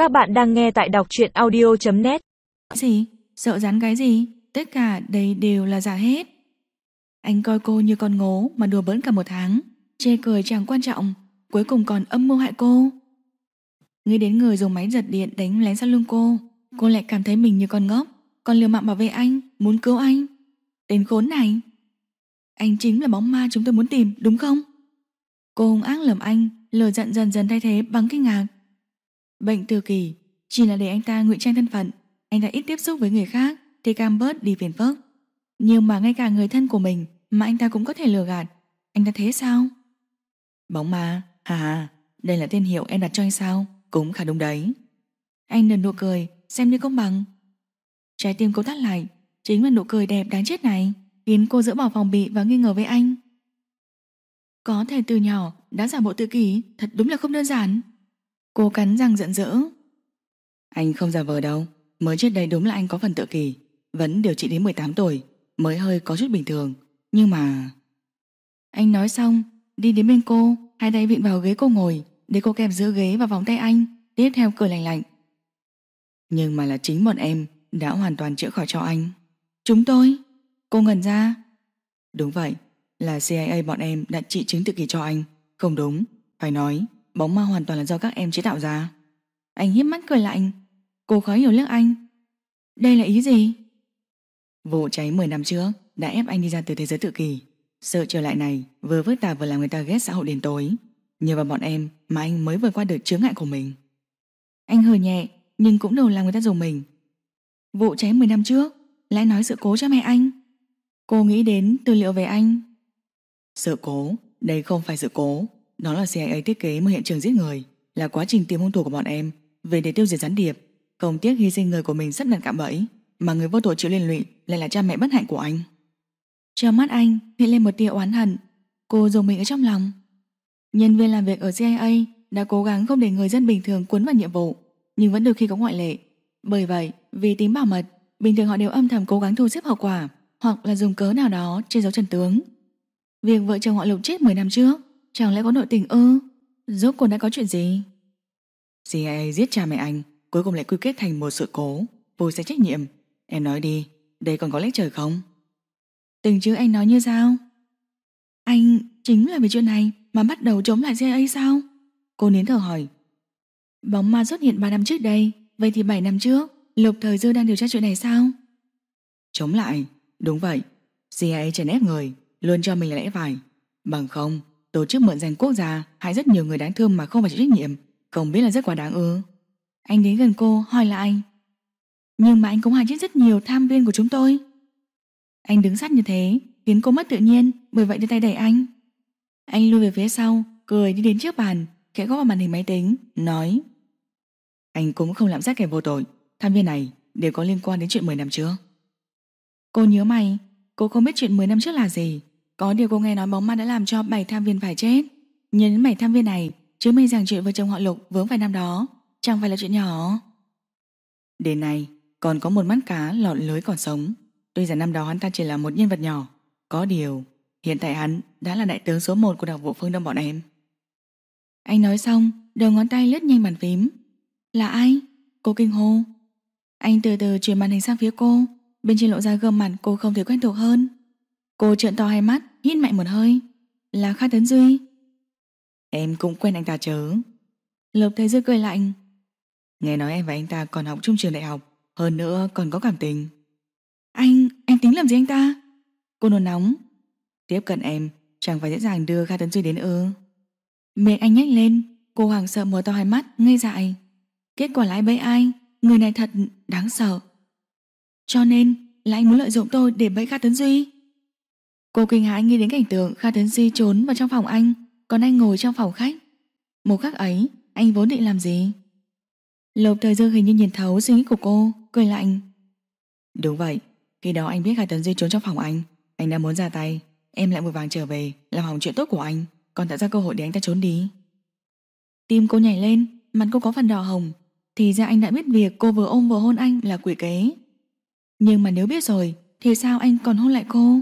Các bạn đang nghe tại đọc truyện audio.net. Gì? Sợ rắn cái gì? Tất cả đây đều là giả hết. Anh coi cô như con ngố mà đùa bỡn cả một tháng, chê cười chẳng quan trọng, cuối cùng còn âm mưu hại cô. Nghĩ đến người dùng máy giật điện đánh lén sau lưng cô lại cảm thấy mình như con ngốc, còn liều mạng bảo vệ anh, muốn cứu anh. Tên khốn này! Anh chính là bóng ma chúng tôi muốn tìm, đúng không? Cô hung ác lườm anh, lửa giận dần dần thay thế bằng kinh ngạc. Bệnh tự kỷ chỉ là để anh ta ngụy trang thân phận, anh ta ít tiếp xúc với người khác thì cam bớt đi phiền phức. Nhưng mà ngay cả người thân của mình mà anh ta cũng có thể lừa gạt, anh ta thế sao? Bóng ma, hà, đây là tên hiệu em đặt cho anh sao? Cũng khá đúng đấy. Anh nở nụ cười, xem như công bằng. Trái tim cô thắt lại, chính là nụ cười đẹp đáng chết này khiến cô dỡ bỏ phòng bị và nghi ngờ với anh. Có thể từ nhỏ đã giả bộ tự kỷ, thật đúng là không đơn giản. Cô cắn răng giận dữ. Anh không giả vờ đâu, mới trước đây đúng là anh có phần tự kỷ, vẫn điều trị đến 18 tuổi, mới hơi có chút bình thường. Nhưng mà... Anh nói xong, đi đến bên cô, hai tay vịn vào ghế cô ngồi, để cô kẹp giữa ghế và vòng tay anh, tiếp theo cười lạnh lạnh. Nhưng mà là chính bọn em đã hoàn toàn chữa khỏi cho anh. Chúng tôi? Cô ngẩn ra. Đúng vậy, là CIA bọn em đã trị chứng tự kỷ cho anh. Không đúng, phải nói bóng ma hoàn toàn là do các em chế tạo ra. Anh hiếp mắt cười lạnh. Cô khó hiểu liếc anh. Đây là ý gì? Vụ cháy 10 năm trước đã ép anh đi ra từ thế giới tự kỷ. Sự trở lại này vừa phức tạp vừa làm người ta ghét xã hội đến tối. Nhờ vào bọn em mà anh mới vượt qua được chướng ngại của mình. Anh hừ nhẹ nhưng cũng đủ làm người ta dùng mình. Vụ cháy 10 năm trước lại nói sự cố cho mẹ anh. Cô nghĩ đến tư liệu về anh. Sự cố? Đây không phải sự cố. Đó là CIA thiết kế một hiện trường giết người, là quá trình tìm hung thủ của bọn em về để tiêu diệt gián điệp. Không tiếc hy sinh người của mình sắp đặt cạm bẫy, mà người vô tội chịu liên lụy lại là cha mẹ bất hạnh của anh. Trong mắt anh hiện lên một tia oán hận. Cô dùng mình ở trong lòng. Nhân viên làm việc ở CIA đã cố gắng không để người dân bình thường cuốn vào nhiệm vụ, nhưng vẫn đôi khi có ngoại lệ. Bởi vậy, vì tính bảo mật, bình thường họ đều âm thầm cố gắng thu xếp hậu quả, hoặc là dùng cớ nào đó che giấu chân tướng. Việc vợ chồng họ Lục chết 10 năm trước, chẳng lẽ có nội tình ư? Rốt cuộc đã có chuyện gì? CIA giết cha mẹ anh, cuối cùng lại quy kết thành một sự cố, vô sẽ trách nhiệm. Em nói đi, đây còn có lẽ trời không? Từng chữ anh nói như sao? Anh chính là vì chuyện này mà bắt đầu chống lại CIA sao? Cô nín thở hỏi. Bóng ma xuất hiện 3 năm trước đây, vậy thì 7 năm trước Lục Thời Dư đang điều tra chuyện này sao? Chống lại? Đúng vậy. CIA chèn ép người, luôn cho mình là lẽ phải. Bằng không, tổ chức mượn danh quốc gia hại rất nhiều người đáng thương mà không phải chịu trách nhiệm, không biết là rất quá đáng ư? Anh đến gần cô hỏi lại. Nhưng mà anh cũng hại chết rất nhiều tham viên của chúng tôi. Anh đứng sát như thế khiến cô mất tự nhiên, bởi vậy đưa tay đẩy anh. Anh lui về phía sau, cười đi đến trước bàn, khẽ gõ vào màn hình máy tính, nói. Anh cũng không lạm sát kẻ vô tội, tham viên này đều có liên quan đến chuyện 10 năm trước. Cô nhớ mày, cô không biết chuyện 10 năm trước là gì. Có điều cô nghe nói bóng ma đã làm cho 7 tham viên phải chết. Nhớ đến 7 tham viên này, chứ mình rằng chuyện vợ chồng họ Lục vướng phải năm đó chẳng phải là chuyện nhỏ. Đến nay còn có một mắt cá lọt lưới còn sống. Tuy rằng năm đó hắn ta chỉ là một nhân vật nhỏ, có điều hiện tại hắn đã là đại tướng số 1 của đặc vụ phương Đông bọn em. Anh nói xong, đầu ngón tay lướt nhanh bàn phím. Là ai? Cô kinh hô. Anh từ từ chuyển màn hình sang phía cô, bên trên lộ ra gương mặt cô không thể quen thuộc hơn. Cô trợn to hai mắt, hít mạnh một hơi. Là Kha Tấn Duy. Em cũng quen anh ta chớ. Lục Thời Dư cười lạnh. Nghe nói em và anh ta còn học chung trường đại học, hơn nữa còn có cảm tình. Anh tính làm gì anh ta? Cô nôn nóng. Tiếp cận em, chẳng phải dễ dàng đưa Kha Tấn Duy đến ư? Miệng anh nhếch lên, cô hoảng sợ mở to hai mắt, ngây dại. Kết quả là ai bẫy ai? Người này thật đáng sợ. Cho nên là anh muốn lợi dụng tôi để bẫy Kha Tấn Duy. Cô kinh hãi nghĩ đến cảnh tượng Kha Tấn Duy trốn vào trong phòng anh, còn anh ngồi trong phòng khách. Một khắc ấy, anh vốn định làm gì? Lục Thời Dư hình như nhìn thấu suy nghĩ của cô, cười lạnh. Đúng vậy, khi đó anh biết Kha Tấn Duy trốn trong phòng anh đã muốn ra tay, em lại vội vàng trở về làm hỏng chuyện tốt của anh, còn tạo ra cơ hội để anh ta trốn đi. Tim cô nhảy lên, mặt cô có phần đỏ hồng. Thì ra anh đã biết việc cô vừa ôm vừa hôn anh là quỷ kế. Nhưng mà nếu biết rồi thì sao anh còn hôn lại cô?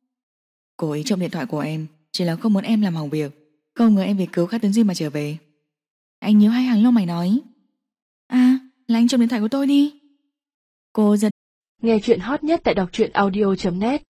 Cô ấy trộm điện thoại của em chỉ là không muốn em làm hỏng việc, không ngờ em vì cứu Kha Tấn Duy mà trở về. Anh nhíu hai hàng lông mày nói. À, là anh trộm điện thoại của tôi đi. Cô giật. Nghe chuyện hot nhất tại đọc truyện audio.net